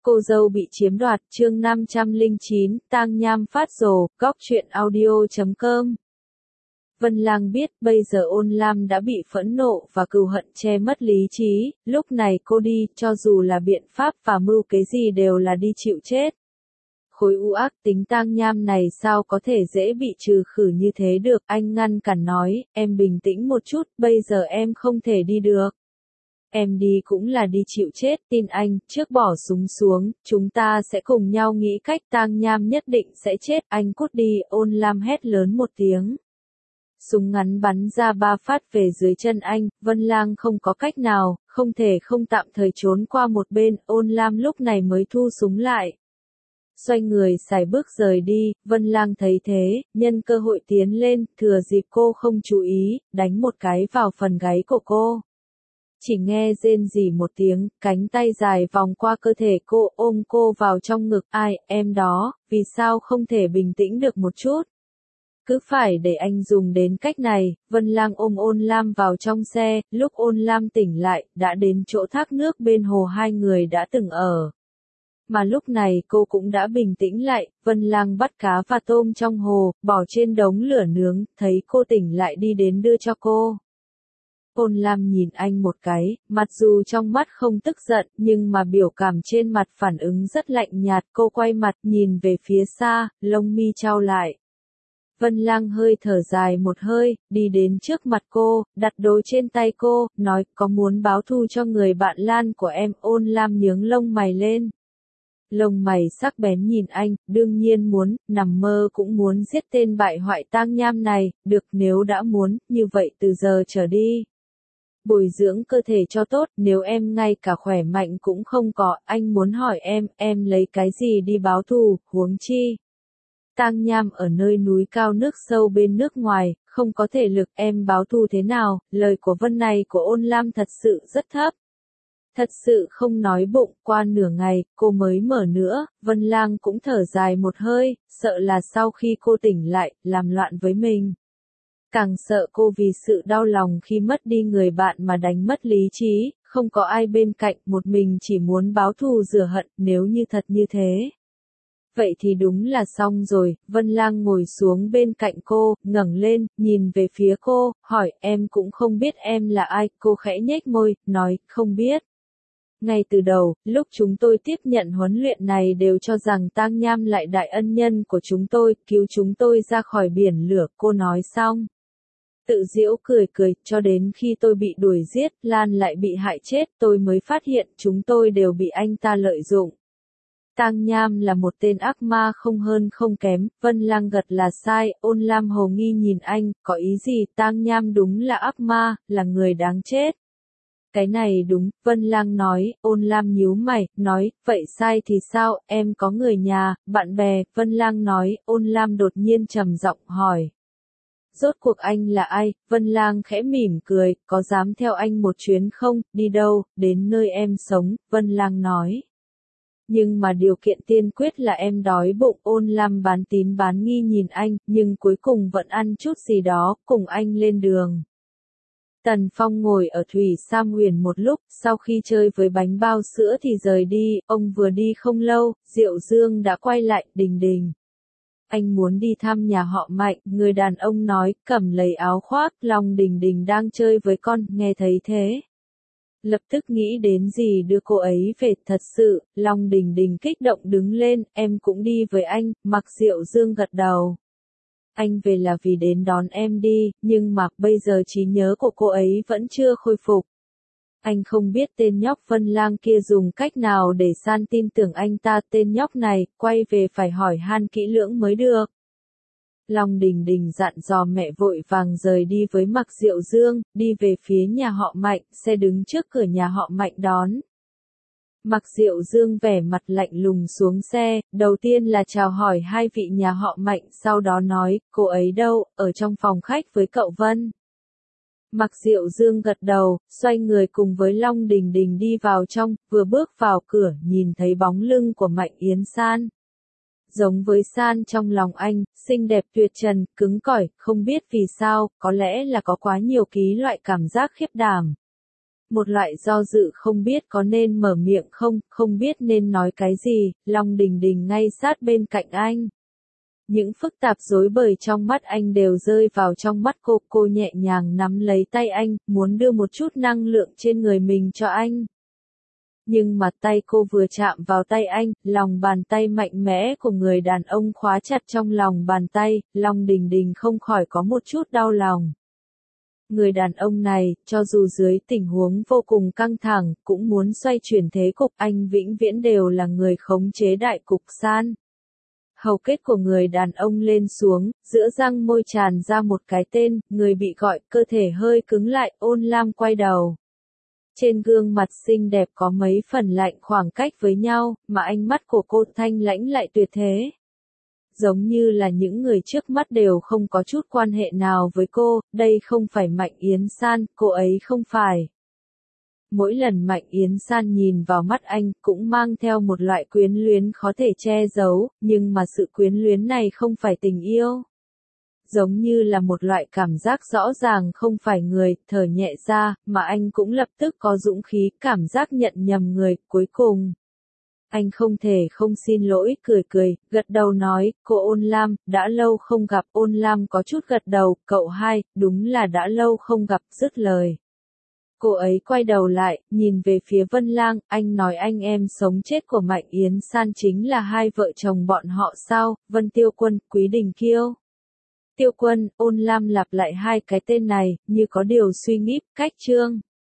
Cô dâu bị chiếm đoạt, chương 509, tang nham phát rồ, góc truyện audio.com. Vân Lang biết bây giờ Ôn Lam đã bị phẫn nộ và cừu hận che mất lý trí, lúc này cô đi, cho dù là biện pháp và mưu kế gì đều là đi chịu chết. Khối u ác tính tang nham này sao có thể dễ bị trừ khử như thế được, anh ngăn cản nói, em bình tĩnh một chút, bây giờ em không thể đi được. Em đi cũng là đi chịu chết, tin anh, trước bỏ súng xuống, chúng ta sẽ cùng nhau nghĩ cách tang nham nhất định sẽ chết, anh cút đi, Ôn Lam hét lớn một tiếng. Súng ngắn bắn ra 3 phát về dưới chân anh, Vân Lang không có cách nào, không thể không tạm thời trốn qua một bên, Ôn Lam lúc này mới thu súng lại. Xoay người xài bước rời đi, Vân Lang thấy thế, nhân cơ hội tiến lên, thừa dịp cô không chú ý, đánh một cái vào phần gáy của cô. Chỉ nghe rên rỉ một tiếng, cánh tay dài vòng qua cơ thể cô ôm cô vào trong ngực, ai, em đó, vì sao không thể bình tĩnh được một chút? Cứ phải để anh dùng đến cách này, Vân Lang ôm Ôn Lam vào trong xe, lúc Ôn Lam tỉnh lại, đã đến chỗ thác nước bên hồ hai người đã từng ở. Mà lúc này cô cũng đã bình tĩnh lại, Vân Lang bắt cá và tôm trong hồ, bỏ trên đống lửa nướng, thấy cô tỉnh lại đi đến đưa cho cô. Ôn Lam nhìn anh một cái, mặc dù trong mắt không tức giận, nhưng mà biểu cảm trên mặt phản ứng rất lạnh nhạt, cô quay mặt nhìn về phía xa, lông mi chau lại. Vân Lang hơi thở dài một hơi, đi đến trước mặt cô, đặt đồ trên tay cô, nói, có muốn báo thù cho người bạn Lan của em, Ôn Lam nhướng lông mày lên. Lông mày sắc bén nhìn anh, đương nhiên muốn, nằm mơ cũng muốn giết tên bại hoại tang nham này, được nếu đã muốn, như vậy từ giờ trở đi. Bồi dưỡng cơ thể cho tốt, nếu em ngay cả khỏe mạnh cũng không có, anh muốn hỏi em lấy cái gì đi báo thù, huống chi. Tang nham ở nơi núi cao nước sâu bên nước ngoài, không có thể lực, em báo thù thế nào, lời của Vân này của Ôn Lam thật sự rất thấp. Thật sự không nói bụng, qua nửa ngày, cô mới mở nữa, Vân Lang cũng thở dài một hơi, sợ là sau khi cô tỉnh lại, làm loạn với mình. Càng sợ cô vì sự đau lòng khi mất đi người bạn mà đánh mất lý trí, không có ai bên cạnh, một mình chỉ muốn báo thù rửa hận, nếu như thật như thế. Vậy thì đúng là xong rồi, Vân Lang ngồi xuống bên cạnh cô, ngẩng lên, nhìn về phía cô, hỏi, em cũng không biết em là ai, cô khẽ nhếch môi, nói, không biết. Ngay từ đầu, lúc chúng tôi tiếp nhận huấn luyện này đều cho rằng tang nham lại đại ân nhân của chúng tôi, cứu chúng tôi ra khỏi biển lửa, cô nói xong. Tự giễu cười cười, cho đến khi tôi bị đuổi giết, Lan lại bị hại chết, tôi mới phát hiện chúng tôi đều bị anh ta lợi dụng. Tang nham là một tên ác ma không hơn không kém, Vân Lang gật là sai, Ôn Lam hồ nghi nhìn anh, có ý gì, tang nham đúng là ác ma, là người đáng chết. Cái này đúng, Vân Lang nói, Ôn Lam nhíu mày, nói, vậy sai thì sao, em có người nhà, bạn bè, Vân Lang nói, Ôn Lam đột nhiên trầm giọng hỏi. Rốt cuộc anh là ai, Vân Lang khẽ mỉm cười, có dám theo anh một chuyến không, đi đâu, đến nơi em sống, Vân Lang nói. Nhưng mà điều kiện tiên quyết là em đói bụng, Ôn Lam bán tín bán nghi nhìn anh, nhưng cuối cùng vẫn ăn chút gì đó, cùng anh lên đường. Tần Phong ngồi ở Thủy Sam Huyền một lúc, sau khi chơi với bánh bao sữa thì rời đi, ông vừa đi không lâu, Diệu Dương đã quay lại, Đình Đình. Anh muốn đi thăm nhà họ Mạnh, người đàn ông nói, cầm lấy áo khoác, Long Đình Đình đang chơi với con, nghe thấy thế. Lập tức nghĩ đến gì đưa cô ấy về, thật sự, Long Đình Đình kích động đứng lên, em cũng đi với anh, Mặc Diệu Dương gật đầu. Anh về là vì đến đón em đi, nhưng mà bây giờ trí nhớ của cô ấy vẫn chưa khôi phục. Anh không biết tên nhóc Vân Lang kia dùng cách nào để San tin tưởng anh ta, tên nhóc này, quay về phải hỏi han kỹ lưỡng mới được. Long Đình Đình dặn dò mẹ vội vàng rời đi với Mặc Diệu Dương, đi về phía nhà họ Mạnh, xe đứng trước cửa nhà họ Mạnh đón. Mặc Diệu Dương vẻ mặt lạnh lùng xuống xe, đầu tiên là chào hỏi hai vị nhà họ Mạnh, sau đó nói, cô ấy đâu, ở trong phòng khách với cậu Vân. Mặc Diệu Dương gật đầu, xoay người cùng với Long Đình Đình đi vào trong, vừa bước vào cửa, nhìn thấy bóng lưng của Mạnh Yến San. Giống với San trong lòng anh, xinh đẹp tuyệt trần, cứng cỏi, không biết vì sao, có lẽ là có quá nhiều ký loại cảm giác khiếp đảm. Một loại do dự không biết có nên mở miệng không, không biết nên nói cái gì, Long Đình Đình ngay sát bên cạnh anh. Những phức tạp rối bời trong mắt anh đều rơi vào trong mắt cô nhẹ nhàng nắm lấy tay anh, muốn đưa một chút năng lượng trên người mình cho anh. Nhưng mà tay cô vừa chạm vào tay anh, lòng bàn tay mạnh mẽ của người đàn ông khóa chặt trong lòng bàn tay, Long Đình Đình không khỏi có một chút đau lòng. Người đàn ông này, cho dù dưới tình huống vô cùng căng thẳng, cũng muốn xoay chuyển thế cục, anh vĩnh viễn đều là người khống chế đại cục san. Hầu kết của người đàn ông lên xuống, giữa răng môi tràn ra một cái tên, người bị gọi, cơ thể hơi cứng lại, Ôn Lam quay đầu. Trên gương mặt xinh đẹp có mấy phần lạnh khoảng cách với nhau, mà ánh mắt của cô thanh lãnh lại tuyệt thế. Giống như là những người trước mắt đều không có chút quan hệ nào với cô, đây không phải Mạnh Yến San, cô ấy không phải. Mỗi lần Mạnh Yến San nhìn vào mắt anh cũng mang theo một loại quyến luyến khó thể che giấu, nhưng mà sự quyến luyến này không phải tình yêu. Giống như là một loại cảm giác rõ ràng không phải người, thở nhẹ ra, mà anh cũng lập tức có dũng khí, cảm giác nhận nhầm người, cuối cùng. Anh không thể không xin lỗi, cười, gật đầu nói, cô Ôn Lam, đã lâu không gặp. Ôn Lam có chút gật đầu, cậu hai, đúng là đã lâu không gặp, dứt lời. Cô ấy quay đầu lại, nhìn về phía Vân Lang, anh nói anh em sống chết của Mạnh Yến San chính là hai vợ chồng bọn họ sao, Vân Tiêu Quân, Quý Đình Kiêu. Tiêu Quân, Ôn Lam lặp lại hai cái tên này, như có điều suy nghĩ, cách chương.